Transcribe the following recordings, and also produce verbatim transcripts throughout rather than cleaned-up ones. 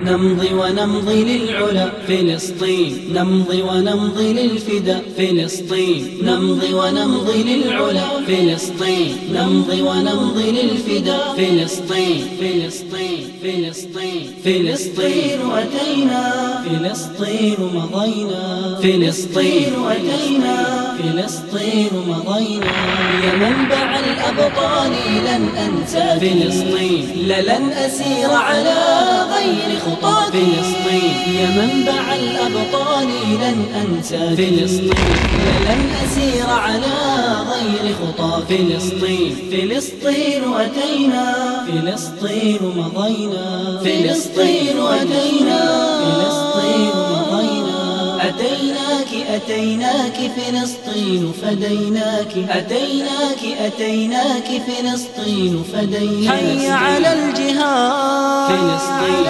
نمضي ونمضي للعلا فلسطين، نمضي ونمضي للفداء فلسطين، نمضي ونمضي للعلا فلسطين، نمضي ونمضي للفداء فلسطين، فلسطين فلسطين فلسطين أتينا، فلسطين مضينا، فلسطين أتينا، فلسطين مضينا. يا منبع الأبطال لن أنسى فلسطين، لن أسير على غير خطى فلسطين. يا منبع الأبطال لن أنسى فلسطين، لن أسير على غير خطى فلسطين، فلسطين أتينا، فلسطين مضينا، فلسطين أتينا، فلسطين مضينا. أتيناك أتيناك فلسطين فديناك، أتيناك أتيناك فلسطين فديناك. حي على الجهاد فلسطين،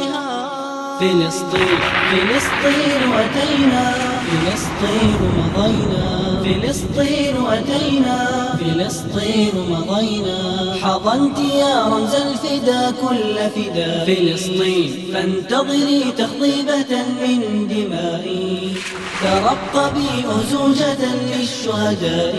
فلسطين فلسطين أتينا، فلسطين مضينا، فلسطين أتينا، فلسطين مضينا. حضنت يا رمز الفدا كل فدا فلسطين، فانتظري تخضيبة من دمائي، ترقبي أزوجة للشهداء،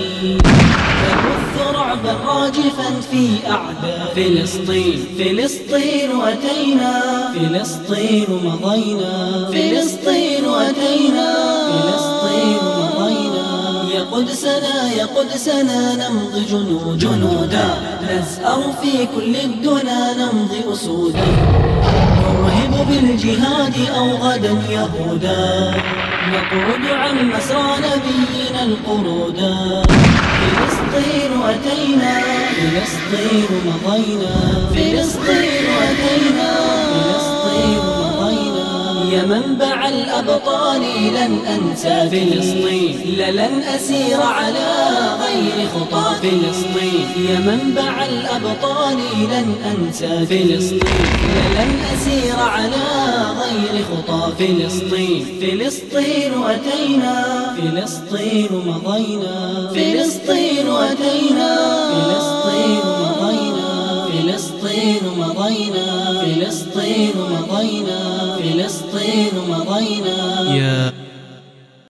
تبث رعبا راجفا في أعداء فلسطين، فلسطين أتينا، فلسطين مضينا، فلسطين أتينا، فلسطين مضينا. يا قدسنا يا قدسنا نمضي جنود جنودا، نزأر في كل الدنا نمضي أسودا، نرهب بالجهاد أو غدا يهودا، نقود عن مسرى نبينا القرودا. فلسطين أتينا، فلسطين مضينا، فلسطين أتينا، فلسطين مضينا. يا منبع الأبطال لن أنسى فلسطين، لن أسير على غير خطى فلسطين. يا منبع الأبطال لن أنسى فلسطين، لن أسير على غير خطى فلسطين، فلسطين أتينا، فلسطين مضينا، فلسطين أتينا، فلسطين مضينا، فلسطين مضينا، فلسطين مضينا، فلسطين مضينا.